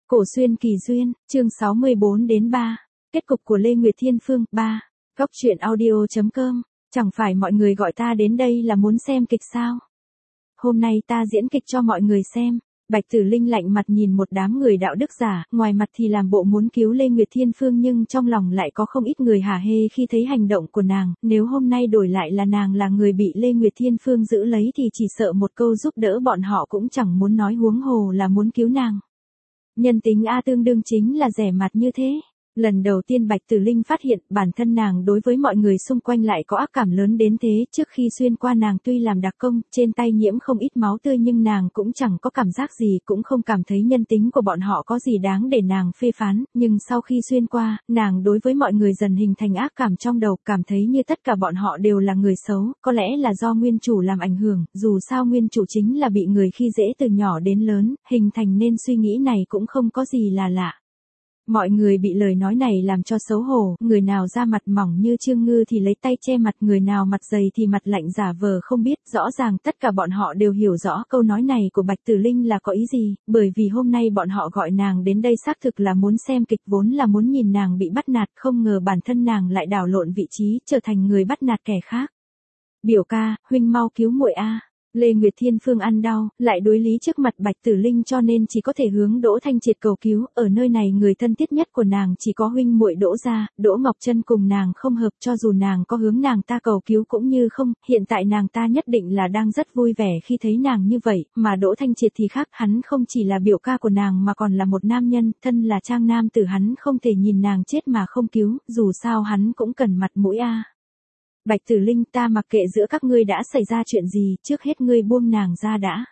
Cổ xuyên kỳ duyên, chương 64 đến 3. Kết cục của Lê Nguyệt Thiên Phương 3. Góc truyện audio.com. Chẳng phải mọi người gọi ta đến đây là muốn xem kịch sao? Hôm nay ta diễn kịch cho mọi người xem. Bạch Tử Linh lạnh mặt nhìn một đám người đạo đức giả, ngoài mặt thì làm bộ muốn cứu Lê Nguyệt Thiên Phương nhưng trong lòng lại có không ít người hả hê khi thấy hành động của nàng, nếu hôm nay đổi lại là nàng là người bị Lê Nguyệt Thiên Phương giữ lấy thì chỉ sợ một câu giúp đỡ bọn họ cũng chẳng muốn nói, huống hồ là muốn cứu nàng. Nhân tính tương đương chính là rẻ mặt như thế. Lần đầu tiên Bạch Tử Linh phát hiện bản thân nàng đối với mọi người xung quanh lại có ác cảm lớn đến thế. Trước khi xuyên qua nàng tuy làm đặc công, trên tay nhiễm không ít máu tươi nhưng nàng cũng chẳng có cảm giác gì, cũng không cảm thấy nhân tính của bọn họ có gì đáng để nàng phê phán. Nhưng sau khi xuyên qua, nàng đối với mọi người dần hình thành ác cảm trong đầu, cảm thấy như tất cả bọn họ đều là người xấu, có lẽ là do nguyên chủ làm ảnh hưởng, dù sao nguyên chủ chính là bị người khi dễ từ nhỏ đến lớn, hình thành nên suy nghĩ này cũng không có gì là lạ. Mọi người bị lời nói này làm cho xấu hổ, người nào da mặt mỏng như Trương Ngư thì lấy tay che mặt, người nào mặt dày thì mặt lạnh giả vờ không biết. Rõ ràng tất cả bọn họ đều hiểu rõ câu nói này của Bạch Tử Linh là có ý gì, bởi vì hôm nay bọn họ gọi nàng đến đây xác thực là muốn xem kịch, vốn là muốn nhìn nàng bị bắt nạt, không ngờ bản thân nàng lại đảo lộn vị trí, trở thành người bắt nạt kẻ khác. Biểu ca, huynh mau cứu muội a. Lê Nguyệt Thiên Phương ăn đau, lại đối lý trước mặt Bạch Tử Linh cho nên chỉ có thể hướng Đỗ Thanh Triệt cầu cứu, ở nơi này người thân thiết nhất của nàng chỉ có huynh muội Đỗ gia, Đỗ Ngọc Trân cùng nàng không hợp, cho dù nàng có hướng nàng ta cầu cứu cũng như không, hiện tại nàng ta nhất định là đang rất vui vẻ khi thấy nàng như vậy, mà Đỗ Thanh Triệt thì khác, hắn không chỉ là biểu ca của nàng mà còn là một nam nhân, thân là trang nam tử, hắn không thể nhìn nàng chết mà không cứu, dù sao hắn cũng cần mặt mũi a. Bạch Tử Linh, ta mặc kệ giữa các ngươi đã xảy ra chuyện gì, trước hết ngươi buông nàng ra đã.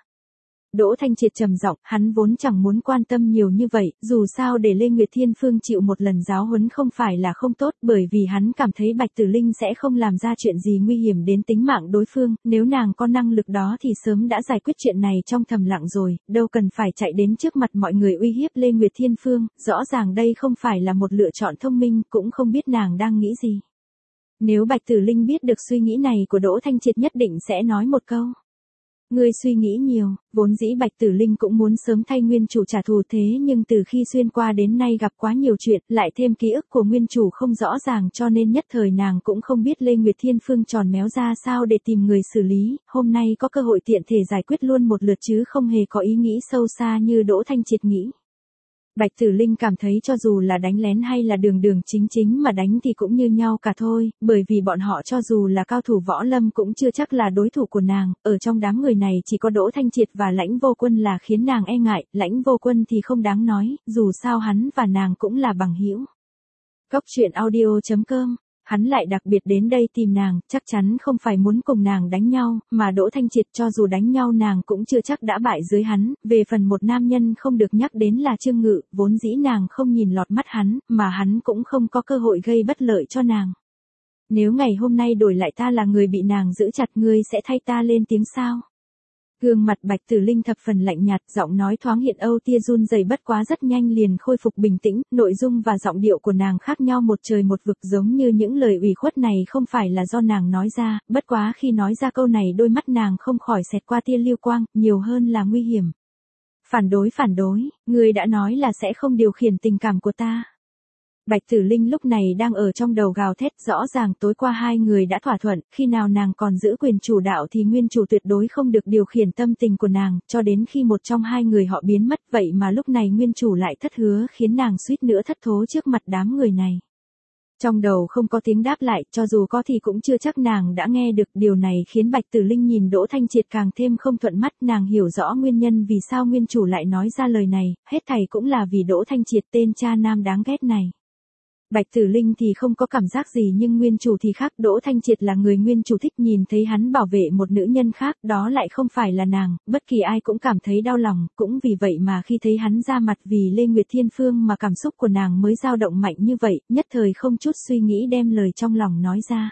Đỗ Thanh Triệt trầm giọng, hắn vốn chẳng muốn quan tâm nhiều như vậy, dù sao để Lê Nguyệt Thiên Phương chịu một lần giáo huấn không phải là không tốt, bởi vì hắn cảm thấy Bạch Tử Linh sẽ không làm ra chuyện gì nguy hiểm đến tính mạng đối phương, nếu nàng có năng lực đó thì sớm đã giải quyết chuyện này trong thầm lặng rồi, đâu cần phải chạy đến trước mặt mọi người uy hiếp Lê Nguyệt Thiên Phương, rõ ràng đây không phải là một lựa chọn thông minh, cũng không biết nàng đang nghĩ gì. Nếu Bạch Tử Linh biết được suy nghĩ này của Đỗ Thanh Triệt nhất định sẽ nói một câu. Ngươi suy nghĩ nhiều, vốn dĩ Bạch Tử Linh cũng muốn sớm thay nguyên chủ trả thù, thế nhưng từ khi xuyên qua đến nay gặp quá nhiều chuyện, lại thêm ký ức của nguyên chủ không rõ ràng cho nên nhất thời nàng cũng không biết Lê Nguyệt Thiên Phương tròn méo ra sao để tìm người xử lý, hôm nay có cơ hội tiện thể giải quyết luôn một lượt chứ không hề có ý nghĩ sâu xa như Đỗ Thanh Triệt nghĩ. Bạch Tử Linh cảm thấy cho dù là đánh lén hay là đường đường chính chính mà đánh thì cũng như nhau cả thôi, bởi vì bọn họ cho dù là cao thủ võ lâm cũng chưa chắc là đối thủ của nàng, ở trong đám người này chỉ có Đỗ Thanh Triệt và Lãnh Vô Quân là khiến nàng e ngại, Lãnh Vô Quân thì không đáng nói, dù sao hắn và nàng cũng là bằng hữu. Góc truyện audio.com. Hắn lại đặc biệt đến đây tìm nàng, chắc chắn không phải muốn cùng nàng đánh nhau, mà Đỗ Thanh Triệt cho dù đánh nhau nàng cũng chưa chắc đã bại dưới hắn, về phần một nam nhân không được nhắc đến là Trương Ngự, vốn dĩ nàng không nhìn lọt mắt hắn, mà hắn cũng không có cơ hội gây bất lợi cho nàng. Nếu ngày hôm nay đổi lại ta là người bị nàng giữ chặt, ngươi sẽ thay ta lên tiếng sao? Gương mặt Bạch Tử Linh thập phần lạnh nhạt, giọng nói thoáng hiện âu tia run rẩy, bất quá rất nhanh liền khôi phục bình tĩnh, nội dung và giọng điệu của nàng khác nhau một trời một vực, giống như những lời ủy khuất này không phải là do nàng nói ra, bất quá khi nói ra câu này đôi mắt nàng không khỏi xẹt qua tia lưu quang, nhiều hơn là nguy hiểm. Phản đối, ngươi đã nói là sẽ không điều khiển tình cảm của ta. Bạch Tử Linh lúc này đang ở trong đầu gào thét, rõ ràng tối qua hai người đã thỏa thuận, khi nào nàng còn giữ quyền chủ đạo thì nguyên chủ tuyệt đối không được điều khiển tâm tình của nàng, cho đến khi một trong hai người họ biến mất, vậy mà lúc này nguyên chủ lại thất hứa khiến nàng suýt nữa thất thố trước mặt đám người này. Trong đầu không có tiếng đáp lại, cho dù có thì cũng chưa chắc nàng đã nghe được, điều này khiến Bạch Tử Linh nhìn Đỗ Thanh Triệt càng thêm không thuận mắt, nàng hiểu rõ nguyên nhân vì sao nguyên chủ lại nói ra lời này, hết thảy cũng là vì Đỗ Thanh Triệt, tên cha nam đáng ghét này. Bạch Tử Linh thì không có cảm giác gì nhưng nguyên chủ thì khác, Đỗ Thanh Triệt là người nguyên chủ thích, nhìn thấy hắn bảo vệ một nữ nhân khác, đó lại không phải là nàng, bất kỳ ai cũng cảm thấy đau lòng, cũng vì vậy mà khi thấy hắn ra mặt vì Lê Nguyệt Thiên Phương mà cảm xúc của nàng mới dao động mạnh như vậy, nhất thời không chút suy nghĩ đem lời trong lòng nói ra.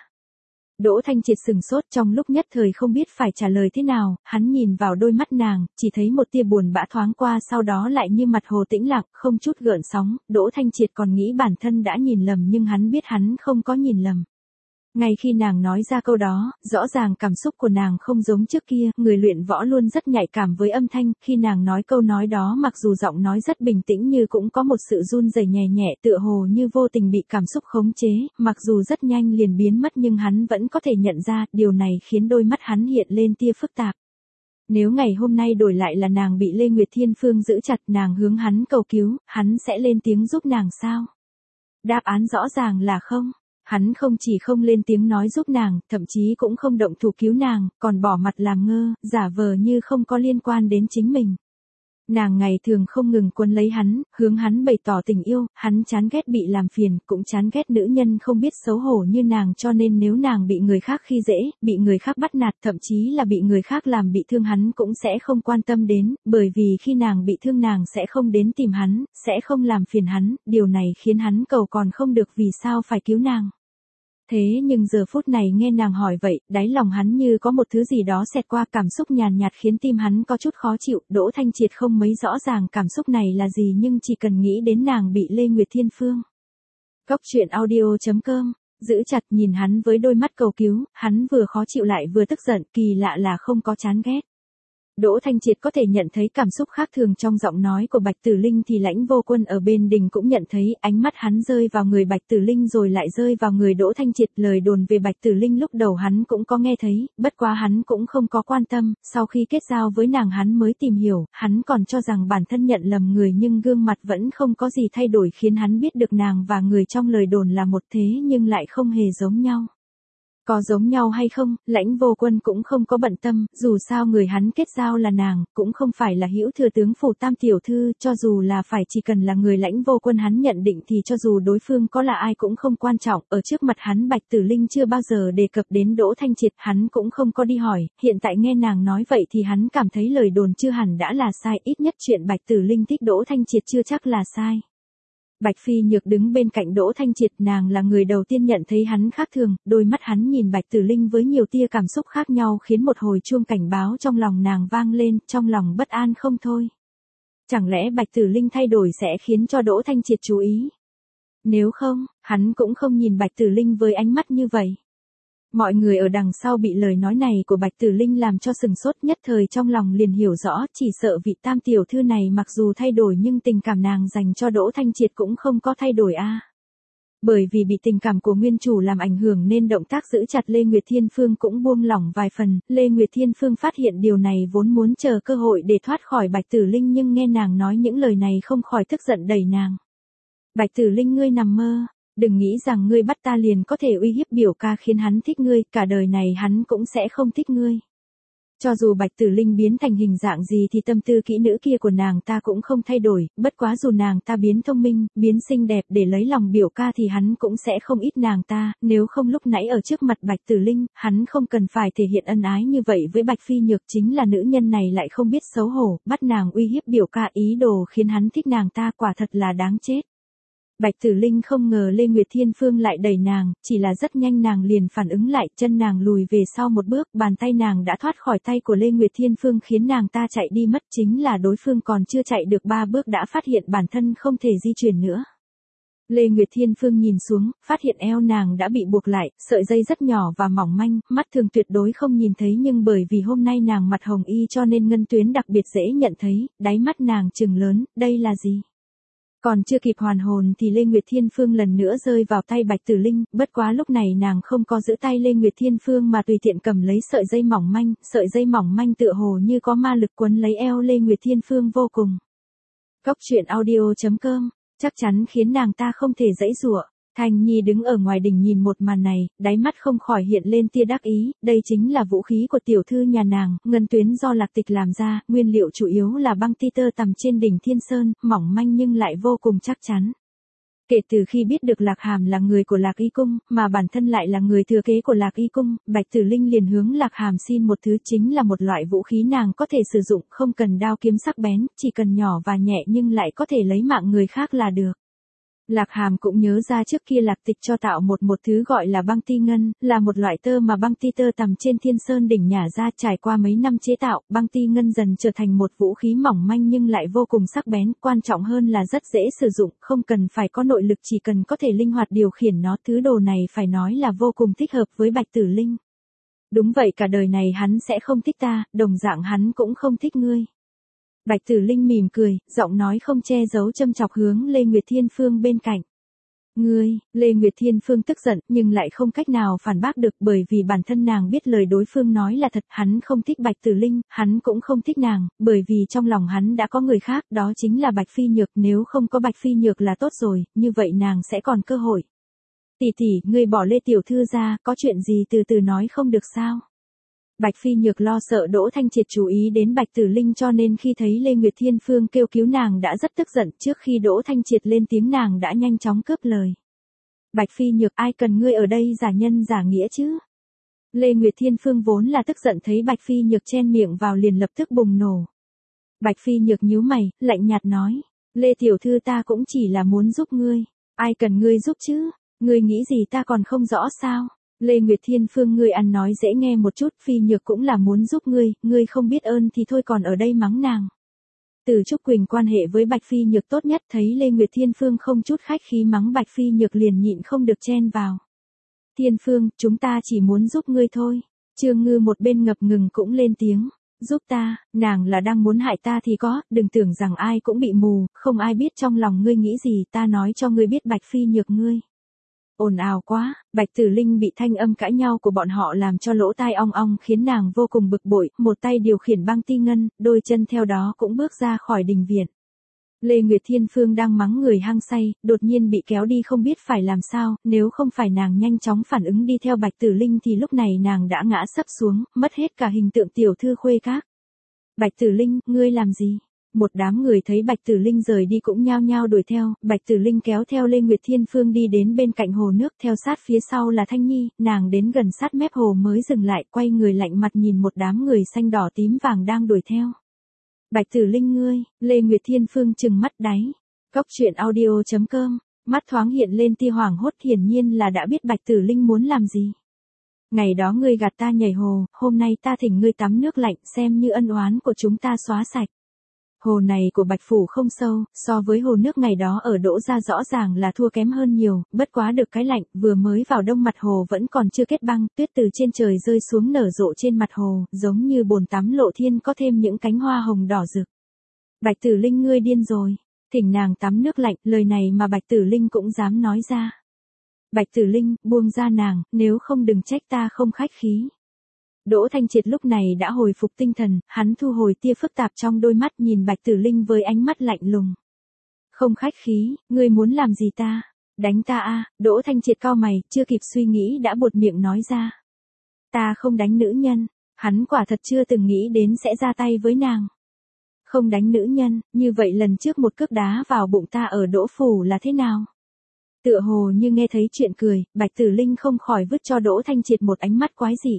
Đỗ Thanh Triệt sừng sốt, trong lúc nhất thời không biết phải trả lời thế nào, hắn nhìn vào đôi mắt nàng, chỉ thấy một tia buồn bã thoáng qua, sau đó lại như mặt hồ tĩnh lặng, không chút gợn sóng. Đỗ Thanh Triệt còn nghĩ bản thân đã nhìn lầm nhưng hắn biết hắn không có nhìn lầm. Ngay khi nàng nói ra câu đó, rõ ràng cảm xúc của nàng không giống trước kia, người luyện võ luôn rất nhạy cảm với âm thanh, khi nàng nói câu nói đó mặc dù giọng nói rất bình tĩnh như cũng có một sự run rẩy nhẹ nhẹ tựa hồ như vô tình bị cảm xúc khống chế, mặc dù rất nhanh liền biến mất nhưng hắn vẫn có thể nhận ra, điều này khiến đôi mắt hắn hiện lên tia phức tạp. Nếu ngày hôm nay đổi lại là nàng bị Lê Nguyệt Thiên Phương giữ chặt nàng hướng hắn cầu cứu, hắn sẽ lên tiếng giúp nàng sao? Đáp án rõ ràng là không. Hắn không chỉ không lên tiếng nói giúp nàng, thậm chí cũng không động thủ cứu nàng, còn bỏ mặt làm ngơ, giả vờ như không có liên quan đến chính mình. Nàng ngày thường không ngừng quấn lấy hắn, hướng hắn bày tỏ tình yêu, hắn chán ghét bị làm phiền, cũng chán ghét nữ nhân không biết xấu hổ như nàng, cho nên nếu nàng bị người khác khi dễ, bị người khác bắt nạt, thậm chí là bị người khác làm bị thương hắn cũng sẽ không quan tâm đến, bởi vì khi nàng bị thương nàng sẽ không đến tìm hắn, sẽ không làm phiền hắn, điều này khiến hắn cầu còn không được vì sao phải cứu nàng. Thế nhưng giờ phút này nghe nàng hỏi vậy, đáy lòng hắn như có một thứ gì đó xẹt qua, cảm xúc nhàn nhạt khiến tim hắn có chút khó chịu. Đỗ Thanh Triệt không mấy rõ ràng cảm xúc này là gì nhưng chỉ cần nghĩ đến nàng bị Lê Nguyệt Thiên Phương. Cốc truyện audio.com, giữ chặt nhìn hắn với đôi mắt cầu cứu, hắn vừa khó chịu lại vừa tức giận, kỳ lạ là không có chán ghét. Đỗ Thanh Triệt có thể nhận thấy cảm xúc khác thường trong giọng nói của Bạch Tử Linh thì Lãnh Vô Quân ở bên đình cũng nhận thấy, ánh mắt hắn rơi vào người Bạch Tử Linh rồi lại rơi vào người Đỗ Thanh Triệt. Lời đồn về Bạch Tử Linh lúc đầu hắn cũng có nghe thấy, bất quá hắn cũng không có quan tâm, sau khi kết giao với nàng hắn mới tìm hiểu, hắn còn cho rằng bản thân nhận lầm người nhưng gương mặt vẫn không có gì thay đổi khiến hắn biết được nàng và người trong lời đồn là một thế nhưng lại không hề giống nhau. Có giống nhau hay không, Lãnh Vô Quân cũng không có bận tâm, dù sao người hắn kết giao là nàng, cũng không phải là Hữu thừa tướng phủ Tam tiểu thư, cho dù là phải chỉ cần là người Lãnh Vô Quân hắn nhận định thì cho dù đối phương có là ai cũng không quan trọng, ở trước mặt hắn Bạch Tử Linh chưa bao giờ đề cập đến Đỗ Thanh Triệt, hắn cũng không có đi hỏi, hiện tại nghe nàng nói vậy thì hắn cảm thấy lời đồn chưa hẳn đã là sai, ít nhất chuyện Bạch Tử Linh thích Đỗ Thanh Triệt chưa chắc là sai. Bạch Phi Nhược đứng bên cạnh Đỗ Thanh Triệt, nàng là người đầu tiên nhận thấy hắn khác thường, đôi mắt hắn nhìn Bạch Tử Linh với nhiều tia cảm xúc khác nhau khiến một hồi chuông cảnh báo trong lòng nàng vang lên, trong lòng bất an không thôi. Chẳng lẽ Bạch Tử Linh thay đổi sẽ khiến cho Đỗ Thanh Triệt chú ý? Nếu không, hắn cũng không nhìn Bạch Tử Linh với ánh mắt như vậy. Mọi người ở đằng sau bị lời nói này của Bạch Tử Linh làm cho sừng sốt, nhất thời trong lòng liền hiểu rõ, chỉ sợ vị Tam tiểu thư này mặc dù thay đổi nhưng tình cảm nàng dành cho Đỗ Thanh Triệt cũng không có thay đổi a. Bởi vì bị tình cảm của nguyên chủ làm ảnh hưởng nên động tác giữ chặt Lê Nguyệt Thiên Phương cũng buông lỏng vài phần, Lê Nguyệt Thiên Phương phát hiện điều này vốn muốn chờ cơ hội để thoát khỏi Bạch Tử Linh nhưng nghe nàng nói những lời này không khỏi tức giận đẩy nàng. Bạch Tử Linh ngươi nằm mơ. Đừng nghĩ rằng ngươi bắt ta liền có thể uy hiếp biểu ca khiến hắn thích ngươi, cả đời này hắn cũng sẽ không thích ngươi. Cho dù Bạch Tử Linh biến thành hình dạng gì thì tâm tư kỹ nữ kia của nàng ta cũng không thay đổi, bất quá dù nàng ta biến thông minh, biến xinh đẹp để lấy lòng biểu ca thì hắn cũng sẽ không ít nàng ta, nếu không lúc nãy ở trước mặt Bạch Tử Linh, hắn không cần phải thể hiện ân ái như vậy với Bạch Phi Nhược, chính là nữ nhân này lại không biết xấu hổ, bắt nàng uy hiếp biểu ca ý đồ khiến hắn thích nàng ta quả thật là đáng chết. Bạch Tử Linh không ngờ Lê Nguyệt Thiên Phương lại đẩy nàng, chỉ là rất nhanh nàng liền phản ứng lại, chân nàng lùi về sau một bước, bàn tay nàng đã thoát khỏi tay của Lê Nguyệt Thiên Phương khiến nàng ta chạy đi mất, chính là đối phương còn chưa chạy được 3 bước đã phát hiện bản thân không thể di chuyển nữa. Lê Nguyệt Thiên Phương nhìn xuống, phát hiện eo nàng đã bị buộc lại, sợi dây rất nhỏ và mỏng manh, mắt thường tuyệt đối không nhìn thấy nhưng bởi vì hôm nay nàng mặt hồng y cho nên ngân tuyến đặc biệt dễ nhận thấy, đáy mắt nàng trừng lớn, đây là gì? Còn chưa kịp hoàn hồn thì Lê Nguyệt Thiên Phương lần nữa rơi vào tay Bạch Tử Linh, bất quá lúc này nàng không có giữ tay Lê Nguyệt Thiên Phương mà tùy tiện cầm lấy sợi dây mỏng manh tựa hồ như có ma lực quấn lấy eo Lê Nguyệt Thiên Phương vô cùng. Cốc truyện audio.com, chắc chắn khiến nàng ta không thể giãy giụa. Thanh Nhi đứng ở ngoài đình nhìn một màn này, đáy mắt không khỏi hiện lên tia đắc ý, đây chính là vũ khí của tiểu thư nhà nàng, ngân tuyến do Lạc Tịch làm ra, nguyên liệu chủ yếu là băng ti tơ tằm trên đỉnh Thiên Sơn, mỏng manh nhưng lại vô cùng chắc chắn. Kể từ khi biết được Lạc Hàm là người của Lạc Y Cung, mà bản thân lại là người thừa kế của Lạc Y Cung, Bạch Tử Linh liền hướng Lạc Hàm xin một thứ, chính là một loại vũ khí nàng có thể sử dụng, không cần đao kiếm sắc bén, chỉ cần nhỏ và nhẹ nhưng lại có thể lấy mạng người khác là được. Lạc Hàm cũng nhớ ra trước kia Lạc Tịch cho tạo một thứ gọi là băng ti ngân, là một loại tơ mà băng ti tơ tằm trên Thiên Sơn đỉnh nhả ra, trải qua mấy năm chế tạo, băng ti ngân dần trở thành một vũ khí mỏng manh nhưng lại vô cùng sắc bén, quan trọng hơn là rất dễ sử dụng, không cần phải có nội lực, chỉ cần có thể linh hoạt điều khiển nó, thứ đồ này phải nói là vô cùng thích hợp với Bạch Tử Linh. Đúng vậy, cả đời này hắn sẽ không thích ta, đồng dạng hắn cũng không thích ngươi. Bạch Tử Linh mỉm cười, giọng nói không che giấu châm chọc hướng Lê Nguyệt Thiên Phương bên cạnh. Ngươi, Lê Nguyệt Thiên Phương tức giận nhưng lại không cách nào phản bác được, bởi vì bản thân nàng biết lời đối phương nói là thật, hắn không thích Bạch Tử Linh, hắn cũng không thích nàng, bởi vì trong lòng hắn đã có người khác, đó chính là Bạch Phi Nhược, nếu không có Bạch Phi Nhược là tốt rồi, như vậy nàng sẽ còn cơ hội. Tỷ tỷ, ngươi bỏ Lê tiểu thư ra, có chuyện gì từ từ nói không được sao? Bạch Phi Nhược lo sợ Đỗ Thanh Triệt chú ý đến Bạch Tử Linh, cho nên khi thấy Lê Nguyệt Thiên Phương kêu cứu nàng đã rất tức giận, trước khi Đỗ Thanh Triệt lên tiếng nàng đã nhanh chóng cướp lời. Bạch Phi Nhược, ai cần ngươi ở đây giả nhân giả nghĩa chứ? Lê Nguyệt Thiên Phương vốn là tức giận, thấy Bạch Phi Nhược chen miệng vào liền lập tức bùng nổ. Bạch Phi Nhược nhíu mày, lạnh nhạt nói, Lê tiểu thư ta cũng chỉ là muốn giúp ngươi, ai cần ngươi giúp chứ? Ngươi nghĩ gì ta còn không rõ sao? Lê Nguyệt Thiên Phương, ngươi ăn nói dễ nghe một chút, Phi Nhược cũng là muốn giúp ngươi không biết ơn thì thôi còn ở đây mắng nàng. Từ Trúc Quỳnh quan hệ với Bạch Phi Nhược tốt nhất, thấy Lê Nguyệt Thiên Phương không chút khách khí mắng Bạch Phi Nhược liền nhịn không được chen vào. Thiên Phương, chúng ta chỉ muốn giúp ngươi thôi. Trương Ngư một bên ngập ngừng cũng lên tiếng. Giúp ta, nàng là đang muốn hại ta thì có, đừng tưởng rằng ai cũng bị mù, không ai biết trong lòng ngươi nghĩ gì, ta nói cho ngươi biết Bạch Phi Nhược ngươi. Ồn ào quá, Bạch Tử Linh bị thanh âm cãi nhau của bọn họ làm cho lỗ tai ong ong, khiến nàng vô cùng bực bội, một tay điều khiển băng ti ngân, đôi chân theo đó cũng bước ra khỏi đình viện. Lê Nguyệt Thiên Phương đang mắng người hăng say, đột nhiên bị kéo đi không biết phải làm sao, nếu không phải nàng nhanh chóng phản ứng đi theo Bạch Tử Linh thì lúc này nàng đã ngã sấp xuống, mất hết cả hình tượng tiểu thư khuê các. Bạch Tử Linh, ngươi làm gì? Một đám người thấy Bạch Tử Linh rời đi cũng nhao nhao đuổi theo, Bạch Tử Linh kéo theo Lê Nguyệt Thiên Phương đi đến bên cạnh hồ nước, theo sát phía sau là Thanh Nhi, nàng đến gần sát mép hồ mới dừng lại, quay người lạnh mặt nhìn một đám người xanh đỏ tím vàng đang đuổi theo. Bạch Tử Linh ngươi, Lê Nguyệt Thiên Phương trừng mắt đáy. Cóc truyện audio.com, mắt thoáng hiện lên tia hoảng hốt, hiển nhiên là đã biết Bạch Tử Linh muốn làm gì. Ngày đó ngươi gạt ta nhảy hồ, hôm nay ta thỉnh ngươi tắm nước lạnh, xem như ân oán của chúng ta xóa sạch. Hồ này của Bạch Phủ không sâu, so với hồ nước ngày đó ở Đỗ Gia rõ ràng là thua kém hơn nhiều, bất quá được cái lạnh, vừa mới vào đông mặt hồ vẫn còn chưa kết băng, tuyết từ trên trời rơi xuống nở rộ trên mặt hồ, giống như bồn tắm lộ thiên có thêm những cánh hoa hồng đỏ rực. Bạch Tử Linh ngươi điên rồi, thỉnh nàng tắm nước lạnh, lời này mà Bạch Tử Linh cũng dám nói ra. Bạch Tử Linh, buông ra nàng, nếu không đừng trách ta không khách khí. Đỗ Thanh Triệt lúc này đã hồi phục tinh thần, hắn thu hồi tia phức tạp trong đôi mắt, nhìn Bạch Tử Linh với ánh mắt lạnh lùng. Không khách khí, ngươi muốn làm gì ta? Đánh ta à? Đỗ Thanh Triệt cau mày, chưa kịp suy nghĩ đã buột miệng nói ra. Ta không đánh nữ nhân, hắn quả thật chưa từng nghĩ đến sẽ ra tay với nàng. Không đánh nữ nhân, như vậy lần trước một cước đá vào bụng ta ở Đỗ Phủ là thế nào? Tựa hồ như nghe thấy chuyện cười, Bạch Tử Linh không khỏi vứt cho Đỗ Thanh Triệt một ánh mắt quái dị.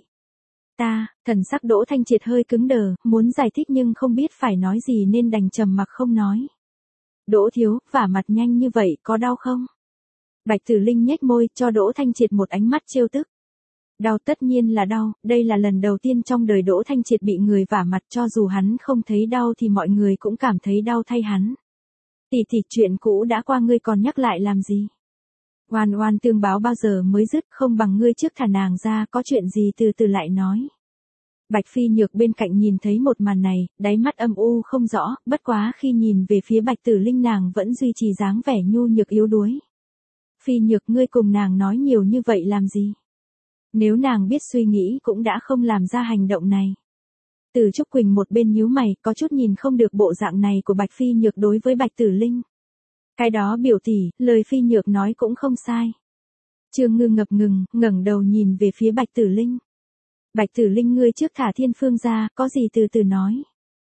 Thần sắc Đỗ Thanh Triệt hơi cứng đờ, muốn giải thích nhưng không biết phải nói gì nên đành trầm mặc không nói. Đỗ thiếu, vả mặt nhanh như vậy có đau không? Bạch Tử Linh nhếch môi, cho Đỗ Thanh Triệt một ánh mắt trêu tức. Đau, tất nhiên là đau, đây là lần đầu tiên trong đời Đỗ Thanh Triệt bị người vả mặt, cho dù hắn không thấy đau thì mọi người cũng cảm thấy đau thay hắn. Tỷ tỷ, chuyện cũ đã qua ngươi còn nhắc lại làm gì? Oan oan tương báo bao giờ mới dứt, không bằng ngươi trước thả nàng ra, có chuyện gì từ từ lại nói. Bạch Phi Nhược bên cạnh nhìn thấy một màn này, đáy mắt âm u không rõ, bất quá khi nhìn về phía Bạch Tử Linh nàng vẫn duy trì dáng vẻ nhu nhược yếu đuối. Phi Nhược, ngươi cùng nàng nói nhiều như vậy làm gì? Nếu nàng biết suy nghĩ cũng đã không làm ra hành động này. Từ Trúc Quỳnh một bên nhíu mày, có chút nhìn không được bộ dạng này của Bạch Phi Nhược đối với Bạch Tử Linh. Cái đó biểu tỷ, lời Phi Nhược nói cũng không sai. Trương Ngư ngập ngừng, ngẩng đầu nhìn về phía Bạch Tử Linh. Bạch Tử Linh, ngươi trước thả Thiên Phương ra, có gì từ từ nói.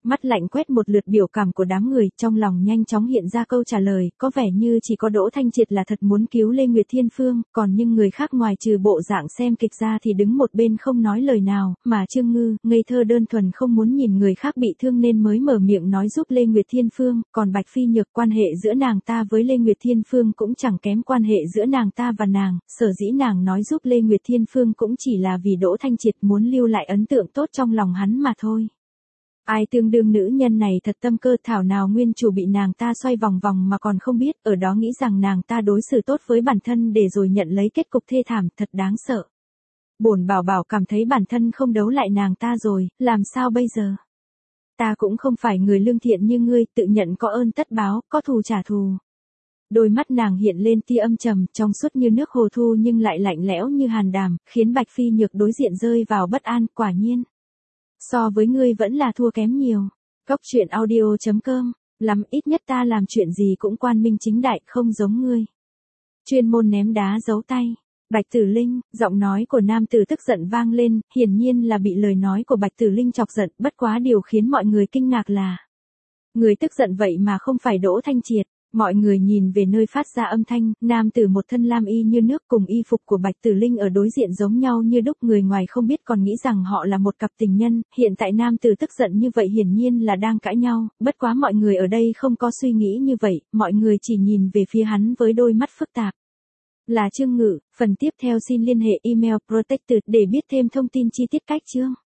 Mắt lạnh quét một lượt biểu cảm của đám người, trong lòng nhanh chóng hiện ra câu trả lời, có vẻ như chỉ có Đỗ Thanh Triệt là thật muốn cứu Lê Nguyệt Thiên Phương, còn những người khác ngoài trừ bộ dạng xem kịch ra thì đứng một bên không nói lời nào, mà Trương Ngư, ngây thơ đơn thuần không muốn nhìn người khác bị thương nên mới mở miệng nói giúp Lê Nguyệt Thiên Phương, còn Bạch Phi Nhược, quan hệ giữa nàng ta với Lê Nguyệt Thiên Phương cũng chẳng kém quan hệ giữa nàng ta và nàng, sở dĩ nàng nói giúp Lê Nguyệt Thiên Phương cũng chỉ là vì Đỗ Thanh Triệt muốn lưu lại ấn tượng tốt trong lòng hắn mà thôi. Ai tương đương nữ nhân này thật tâm cơ, thảo nào nguyên chủ bị nàng ta xoay vòng vòng mà còn không biết, ở đó nghĩ rằng nàng ta đối xử tốt với bản thân để rồi nhận lấy kết cục thê thảm, thật đáng sợ. Bổn bảo bảo cảm thấy bản thân không đấu lại nàng ta rồi, làm sao bây giờ? Ta cũng không phải người lương thiện như ngươi, tự nhận có ơn tất báo, có thù trả thù. Đôi mắt nàng hiện lên tia âm trầm, trong suốt như nước hồ thu nhưng lại lạnh lẽo như hàn đàm, khiến Bạch Phi Nhược đối diện rơi vào bất an, quả nhiên. So với ngươi vẫn là thua kém nhiều. Góc truyện audio.com, lắm ít nhất ta làm chuyện gì cũng quan minh chính đại, không giống ngươi. Chuyên môn ném đá giấu tay. Bạch Tử Linh, giọng nói của nam tử tức giận vang lên, hiển nhiên là bị lời nói của Bạch Tử Linh chọc giận, bất quá điều khiến mọi người kinh ngạc là người tức giận vậy mà không phải Đỗ Thanh Triệt. Mọi người nhìn về nơi phát ra âm thanh, nam tử một thân lam y như nước cùng y phục của Bạch Tử Linh ở đối diện giống nhau như đúc, người ngoài không biết còn nghĩ rằng họ là một cặp tình nhân, hiện tại nam tử tức giận như vậy hiển nhiên là đang cãi nhau, bất quá mọi người ở đây không có suy nghĩ như vậy, mọi người chỉ nhìn về phía hắn với đôi mắt phức tạp. Là Trương Ngự, phần tiếp theo xin liên hệ email protected để biết thêm thông tin chi tiết cách chương.